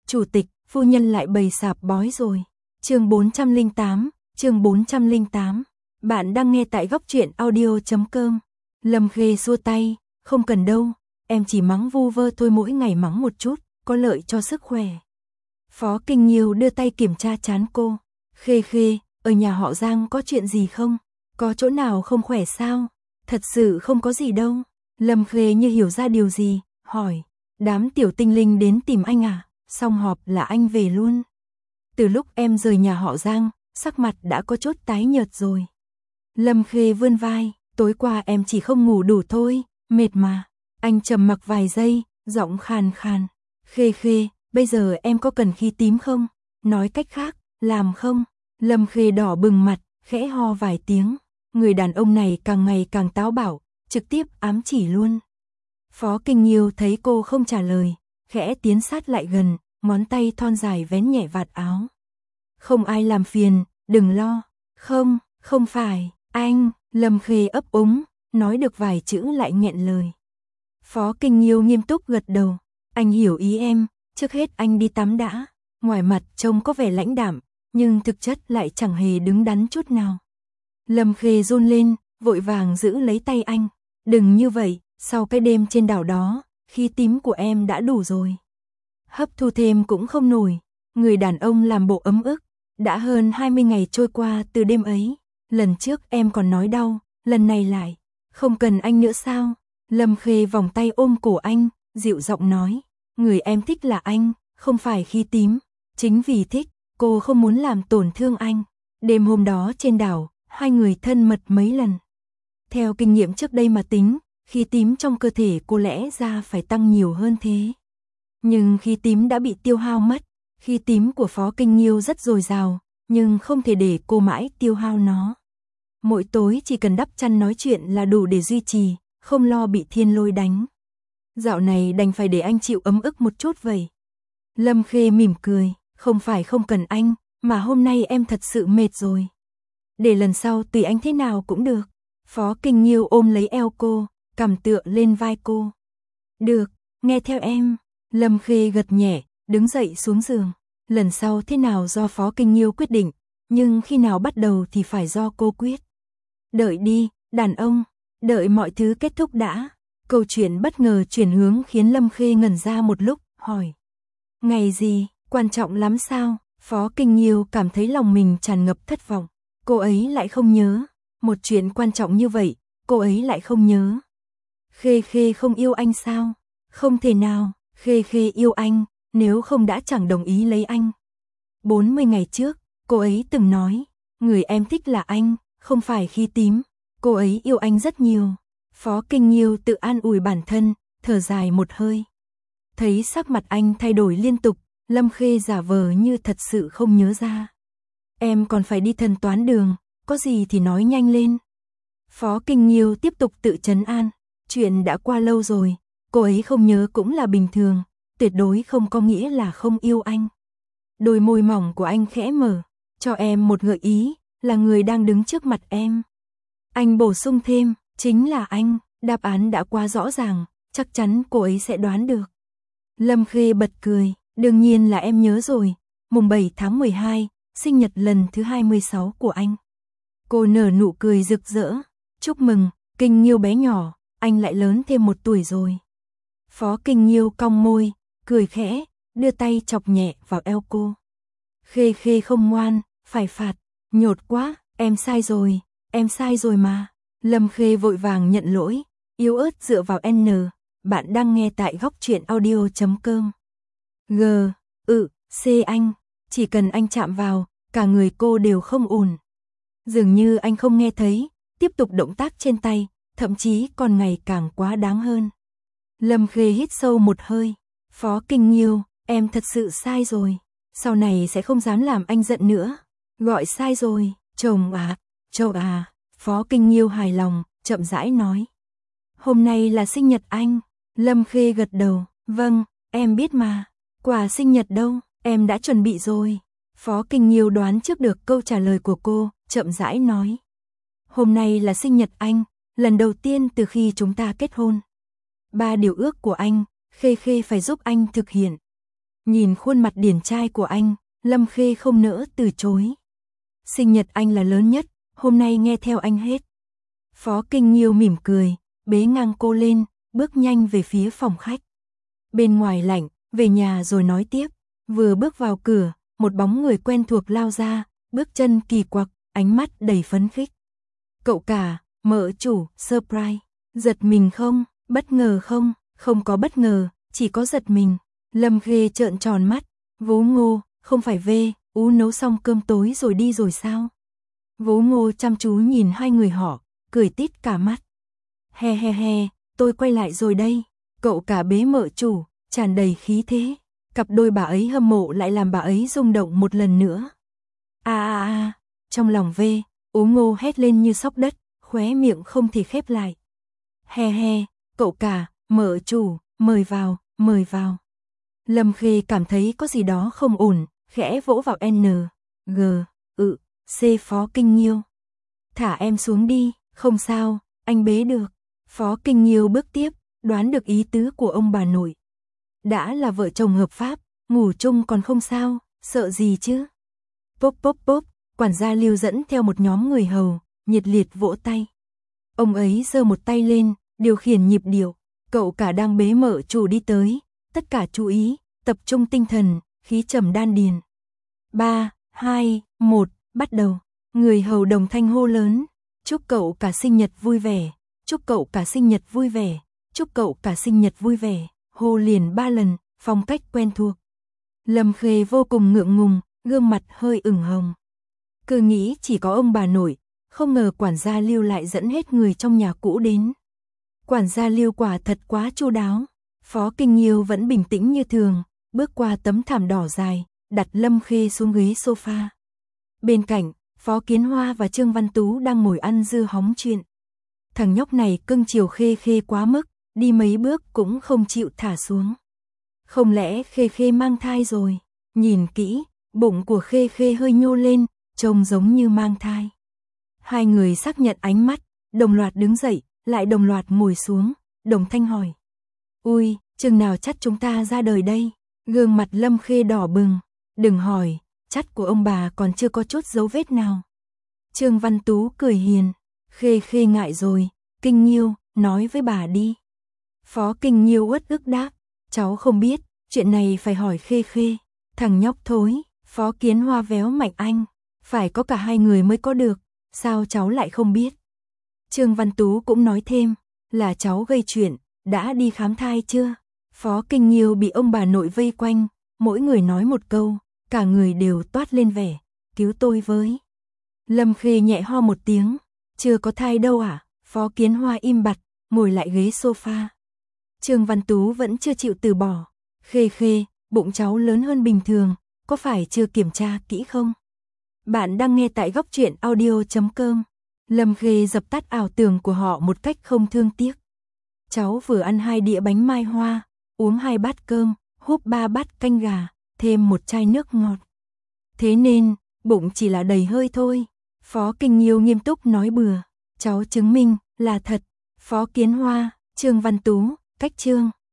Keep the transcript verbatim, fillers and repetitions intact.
Chủ tịch, phu nhân lại bày sạp bói rồi. Chương bốn trăm lẻ tám, chương bốn trăm lẻ tám. Bạn đang nghe tại góc truyện audio chấm com. Lâm Khê xua tay, không cần đâu, em chỉ mắng vu vơ thôi, mỗi ngày mắng một chút, có lợi cho sức khỏe. Phó Kinh Nhiêu đưa tay kiểm tra trán cô. Khê Khê, ở nhà họ Giang có chuyện gì không? Có chỗ nào không khỏe sao? Thật sự không có gì đâu. Lâm Khê như hiểu ra điều gì, hỏi. Đám tiểu tinh linh đến tìm anh à? Xong họp là anh về luôn. Từ lúc em rời nhà họ Giang, sắc mặt đã có chút tái nhợt rồi. Lâm Khê vươn vai, tối qua em chỉ không ngủ đủ thôi, mệt mà. Anh trầm mặc vài giây, giọng khàn khàn. Khê Khê, bây giờ em có cần khi tím không? Nói cách khác, làm không? Lâm Khê đỏ bừng mặt, khẽ ho vài tiếng. Người đàn ông này càng ngày càng táo bạo, trực tiếp ám chỉ luôn. Phó Kinh Nhiêu thấy cô không trả lời, khẽ tiến sát lại gần, ngón tay thon dài vén nhẹ vạt áo. Không ai làm phiền, đừng lo. Không, không phải, anh. Lâm Khê ấp úng, nói được vài chữ lại nghẹn lời. Phó Kinh Nhiêu nghiêm túc gật đầu. Anh hiểu ý em, trước hết anh đi tắm đã. Ngoài mặt trông có vẻ lãnh đạm, nhưng thực chất lại chẳng hề đứng đắn chút nào. Lâm Khê run lên, vội vàng giữ lấy tay anh. Đừng như vậy, sau cái đêm trên đảo đó, khí tím của em đã đủ rồi. Hấp thu thêm cũng không nổi. Người đàn ông làm bộ ấm ức. Đã hơn hai mươi ngày trôi qua từ đêm ấy. Lần trước em còn nói đau, lần này lại. Không cần anh nữa sao? Lâm Khê vòng tay ôm cổ anh, dịu giọng nói. Người em thích là anh, không phải khí tím. Chính vì thích, cô không muốn làm tổn thương anh. Đêm hôm đó trên đảo, hai người thân mật mấy lần. Theo kinh nghiệm trước đây mà tính, khí tím trong cơ thể cô lẽ ra phải tăng nhiều hơn thế. Nhưng khí tím đã bị tiêu hao mất. Khí tím của Phó Kinh Nhiêu rất dồi dào, nhưng không thể để cô mãi tiêu hao nó. Mỗi tối chỉ cần đắp chăn nói chuyện là đủ để duy trì, không lo bị thiên lôi đánh. Dạo này đành phải để anh chịu ấm ức một chút vậy. Lâm Khê mỉm cười, không phải không cần anh, mà hôm nay em thật sự mệt rồi. Để lần sau tùy anh thế nào cũng được. Phó Kinh Nhiêu ôm lấy eo cô, cằm tựa lên vai cô. Được, nghe theo em. Lâm Khê gật nhẹ, đứng dậy xuống giường. Lần sau thế nào do Phó Kinh Nhiêu quyết định, nhưng khi nào bắt đầu thì phải do cô quyết. Đợi đi, đàn ông, đợi mọi thứ kết thúc đã. Câu chuyện bất ngờ chuyển hướng khiến Lâm Khê ngẩn ra một lúc, hỏi. Ngày gì, quan trọng lắm sao? Phó Kinh Nhiêu cảm thấy lòng mình tràn ngập thất vọng. Cô ấy lại không nhớ. Một chuyện quan trọng như vậy, cô ấy lại không nhớ. Khê Khê không yêu anh sao? Không thể nào, Khê Khê yêu anh, nếu không đã chẳng đồng ý lấy anh. bốn mươi ngày trước, cô ấy từng nói, người em thích là anh, không phải khí tím. Cô ấy yêu anh rất nhiều. Phó Kinh Nhiêu tự an ủi bản thân, thở dài một hơi. Thấy sắc mặt anh thay đổi liên tục, Lâm Khê giả vờ như thật sự không nhớ ra. Em còn phải đi thần toán đường, có gì thì nói nhanh lên. Phó Kinh Nhiêu tiếp tục tự trấn an. Chuyện đã qua lâu rồi, cô ấy không nhớ cũng là bình thường, tuyệt đối không có nghĩa là không yêu anh. Đôi môi mỏng của anh khẽ mở, cho em một gợi ý, là người đang đứng trước mặt em. Anh bổ sung thêm, chính là anh, đáp án đã quá rõ ràng, chắc chắn cô ấy sẽ đoán được. Lâm Khê bật cười, đương nhiên là em nhớ rồi, mùng bảy tháng mười hai, sinh nhật lần thứ hai mươi sáu của anh. Cô nở nụ cười rực rỡ, chúc mừng, Kinh Nhiêu bé nhỏ, anh lại lớn thêm một tuổi rồi. Phó Kinh Nhiêu cong môi, cười khẽ, đưa tay chọc nhẹ vào eo cô. Khê Khê không ngoan, phải phạt, nhột quá, em sai rồi, em sai rồi mà. Lâm Khê vội vàng nhận lỗi, yếu ớt dựa vào N, bạn đang nghe tại góc truyện audio chấm com. G, ừ, C anh, chỉ cần anh chạm vào, cả người cô đều không ổn. Dường như anh không nghe thấy, tiếp tục động tác trên tay, thậm chí còn ngày càng quá đáng hơn. Lâm Khê hít sâu một hơi, Phó Kinh Nhiêu, em thật sự sai rồi, sau này sẽ không dám làm anh giận nữa. Gọi sai rồi, chồng à, chồng à, Phó Kinh Nhiêu hài lòng, chậm rãi nói. Hôm nay là sinh nhật anh. Lâm Khê gật đầu, vâng, em biết mà, quà sinh nhật đâu, em đã chuẩn bị rồi. Phó Kinh Nhiêu đoán trước được câu trả lời của cô, chậm rãi nói. Hôm nay là sinh nhật anh, lần đầu tiên từ khi chúng ta kết hôn. Ba điều ước của anh, Khê Khê phải giúp anh thực hiện. Nhìn khuôn mặt điển trai của anh, Lâm Khê không nỡ từ chối. Sinh nhật anh là lớn nhất, hôm nay nghe theo anh hết. Phó Kinh Nhiêu mỉm cười, bế ngang cô lên, bước nhanh về phía phòng khách. Bên ngoài lạnh, về nhà rồi nói tiếp. Vừa bước vào cửa, một bóng người quen thuộc lao ra, bước chân kỳ quặc, ánh mắt đầy phấn khích. Cậu cả, mợ chủ, surprise. Giật mình không, bất ngờ không, không có bất ngờ, chỉ có giật mình. Lâm Khê trợn tròn mắt, Vú Ngô, không phải về, ú nấu xong cơm tối rồi đi rồi sao? Vú Ngô chăm chú nhìn hai người họ, cười tít cả mắt. He he he, tôi quay lại rồi đây. Cậu cả bế mợ chủ, tràn đầy khí thế. Cặp đôi bà ấy hâm mộ lại làm bà ấy rung động một lần nữa. A a a, trong lòng về, Ú Ngô hét lên như sóc đất, khóe miệng không thể khép lại. He he, cậu cả, mợ chủ, mời vào, mời vào. Lâm Khê cảm thấy có gì đó không ổn, khẽ vỗ vào N, G, ự, C Phó Kinh Nhiêu. Thả em xuống đi, không sao, anh bế được. Phó Kinh Nhiêu bước tiếp, đoán được ý tứ của ông bà nội. Đã là vợ chồng hợp pháp, ngủ chung còn không sao, sợ gì chứ. Pop pop pop, quản gia Lưu dẫn theo một nhóm người hầu, nhiệt liệt vỗ tay. Ông ấy giơ một tay lên, điều khiển nhịp điệu. Cậu cả đang bế mợ chủ đi tới, tất cả chú ý, tập trung tinh thần, khí trầm đan điền. ba, hai, một, bắt đầu. Người hầu đồng thanh hô lớn, chúc cậu cả sinh nhật vui vẻ, chúc cậu cả sinh nhật vui vẻ, chúc cậu cả sinh nhật vui vẻ, hô liền ba lần, phong cách quen thuộc. Lâm Khê vô cùng ngượng ngùng, gương mặt hơi ửng hồng. Cứ nghĩ chỉ có ông bà nội, không ngờ quản gia Lưu lại dẫn hết người trong nhà cũ đến. Quản gia Lưu quả thật quá chu đáo. Phó Kinh Nhiêu vẫn bình tĩnh như thường, bước qua tấm thảm đỏ dài, đặt Lâm Khê xuống ghế sofa. Bên cạnh, Phó Kiến Hoa và Trương Văn Tú đang ngồi ăn dưa hóng chuyện. Thằng nhóc này cưng chiều Khê Khê quá mức, đi mấy bước cũng không chịu thả xuống. Không lẽ Khê Khê mang thai rồi? Nhìn kỹ, bụng của Khê Khê hơi nhô lên, trông giống như mang thai. Hai người xác nhận ánh mắt, đồng loạt đứng dậy, lại đồng loạt ngồi xuống, đồng thanh hỏi. Ui, chừng nào chắt chúng ta ra đời đây? Gương mặt Lâm Khê đỏ bừng. Đừng hỏi, chắt của ông bà còn chưa có chút dấu vết nào. Trương Văn Tú cười hiền. Khê Khê ngại rồi, Kinh Nhiêu, nói với bà đi. Phó Kinh Nhiêu uất ức đáp. Cháu không biết, chuyện này phải hỏi Khê Khê. Thằng nhóc thối, Phó Kiến Hoa véo mạnh anh. Phải có cả hai người mới có được, sao cháu lại không biết? Trương Văn Tú cũng nói thêm, là cháu gây chuyện, đã đi khám thai chưa? Phó Kinh Nhiêu bị ông bà nội vây quanh, mỗi người nói một câu, cả người đều toát lên vẻ, cứu tôi với. Lâm Khê nhẹ ho một tiếng, chưa có thai đâu à? Phó Kiến Hoa im bặt, ngồi lại ghế sofa. Trương Văn Tú vẫn chưa chịu từ bỏ. Khê Khê, bụng cháu lớn hơn bình thường, có phải chưa kiểm tra kỹ không? Bạn đang nghe tại góc truyện audio chấm com. Lâm Khê dập tắt ảo tưởng của họ một cách không thương tiếc. Cháu vừa ăn hai đĩa bánh mai hoa, uống hai bát cơm, húp ba bát canh gà, thêm một chai nước ngọt. Thế nên, bụng chỉ là đầy hơi thôi. Phó Kinh Nhiêu nghiêm túc nói bừa. Cháu chứng minh, là thật. Phó Kiến Hoa, Trương Văn Tú, cách Trương.